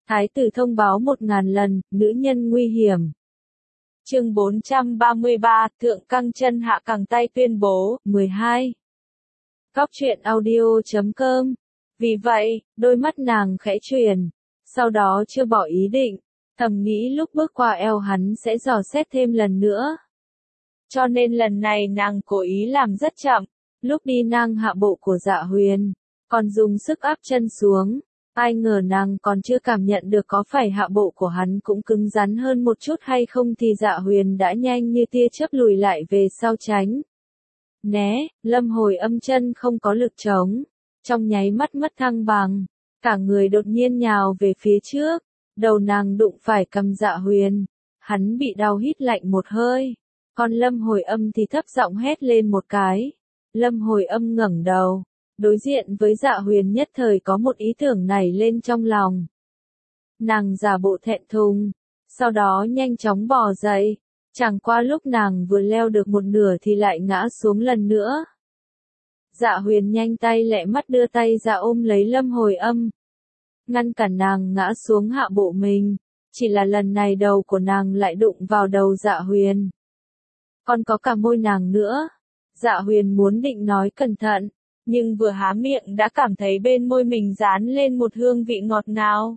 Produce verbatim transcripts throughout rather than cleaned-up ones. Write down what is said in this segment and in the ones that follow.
Thái tử thông báo một ngàn lần, nữ nhân nguy hiểm. Chương bốn trăm ba mươi ba, thượng căng chân hạ cẳng tay tuyên bố, mười hai. Góc truyện audio chấm com. Vì vậy, đôi mắt nàng khẽ chuyển, sau đó chưa bỏ ý định, thầm nghĩ lúc bước qua eo hắn sẽ dò xét thêm lần nữa. Cho nên lần này nàng cố ý làm rất chậm, lúc đi nàng hạ bộ của Dạ Huyền, còn dùng sức áp chân xuống. Ai ngờ nàng còn chưa cảm nhận được có phải hạ bộ của hắn cũng cứng rắn hơn một chút hay không thì Dạ Huyền đã nhanh như tia chớp lùi lại về sau tránh. Né, Lâm Hồi Âm chân không có lực chống, trong nháy mắt mất thăng bằng, cả người đột nhiên nhào về phía trước, đầu nàng đụng phải cầm Dạ Huyền, hắn bị đau hít lạnh một hơi, còn Lâm Hồi Âm thì thấp giọng hét lên một cái. Lâm Hồi Âm ngẩng đầu, đối diện với Dạ Huyền nhất thời có một ý tưởng nảy lên trong lòng. Nàng giả bộ thẹn thùng, sau đó nhanh chóng bò dậy, chẳng qua lúc nàng vừa leo được một nửa thì lại ngã xuống lần nữa. Dạ Huyền nhanh tay lẹ mắt đưa tay ra ôm lấy Lâm Hồi Âm, ngăn cản nàng ngã xuống hạ bộ mình, chỉ là lần này đầu của nàng lại đụng vào đầu Dạ Huyền. Còn có cả môi nàng nữa. Dạ Huyền muốn định nói cẩn thận, nhưng vừa há miệng đã cảm thấy bên môi mình dán lên một hương vị ngọt ngào.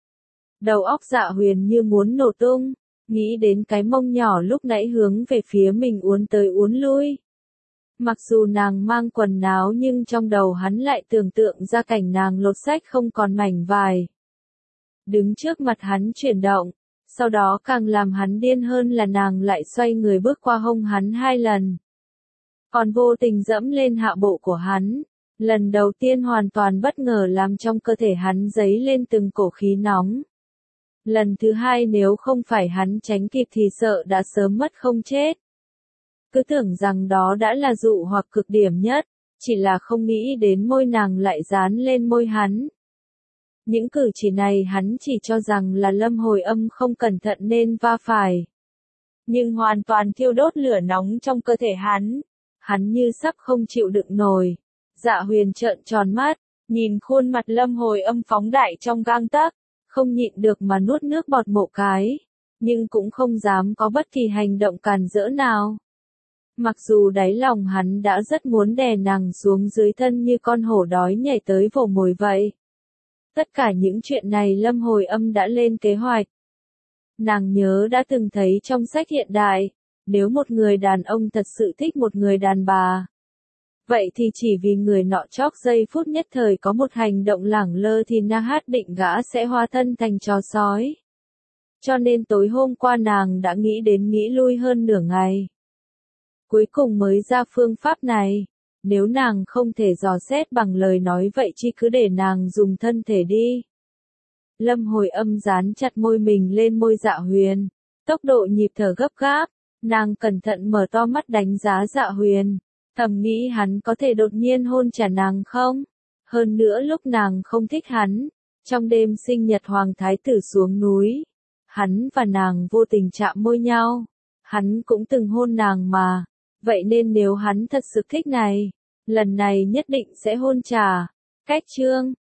Đầu óc Dạ Huyền như muốn nổ tung, nghĩ đến cái mông nhỏ lúc nãy hướng về phía mình uốn tới uốn lui. Mặc dù nàng mang quần áo nhưng trong đầu hắn lại tưởng tượng ra cảnh nàng lột xách không còn mảnh vải. Đứng trước mặt hắn chuyển động, sau đó càng làm hắn điên hơn là nàng lại xoay người bước qua hông hắn hai lần. Còn vô tình dẫm lên hạ bộ của hắn, lần đầu tiên hoàn toàn bất ngờ làm trong cơ thể hắn dấy lên từng cổ khí nóng. Lần thứ hai nếu không phải hắn tránh kịp thì sợ đã sớm mất không chết. Cứ tưởng rằng đó đã là dụ hoặc cực điểm nhất, chỉ là không nghĩ đến môi nàng lại dán lên môi hắn. Những cử chỉ này hắn chỉ cho rằng là Lâm Hồi Âm không cẩn thận nên va phải. Nhưng hoàn toàn thiêu đốt lửa nóng trong cơ thể hắn. Hắn như sắp không chịu đựng nổi. Dạ Huyền trợn tròn mắt, nhìn khuôn mặt Lâm Hồi Âm phóng đại trong gang tấc, không nhịn được mà nuốt nước bọt một cái, nhưng cũng không dám có bất kỳ hành động cản rỡ nào. Mặc dù đáy lòng hắn đã rất muốn đè nàng xuống dưới thân như con hổ đói nhảy tới vồ mồi vậy. Tất cả những chuyện này Lâm Hồi Âm đã lên kế hoạch. Nàng nhớ đã từng thấy trong sách hiện đại, nếu một người đàn ông thật sự thích một người đàn bà, vậy thì chỉ vì người nọ chóp giây phút nhất thời có một hành động lẳng lơ thì na hát định gã sẽ hóa thân thành chó sói. Cho nên tối hôm qua nàng đã nghĩ đến nghĩ lui hơn nửa ngày. Cuối cùng mới ra phương pháp này, nếu nàng không thể dò xét bằng lời nói vậy chỉ cứ để nàng dùng thân thể đi. Lâm Hồi Âm dán chặt môi mình lên môi Dạ Huyền, tốc độ nhịp thở gấp gáp, nàng cẩn thận mở to mắt đánh giá Dạ Huyền, thầm nghĩ hắn có thể đột nhiên hôn trả nàng không? Hơn nữa lúc nàng không thích hắn, trong đêm sinh nhật Hoàng Thái tử xuống núi, hắn và nàng vô tình chạm môi nhau, hắn cũng từng hôn nàng mà, vậy nên nếu hắn thật sự thích này, lần này nhất định sẽ hôn trả. Cách chương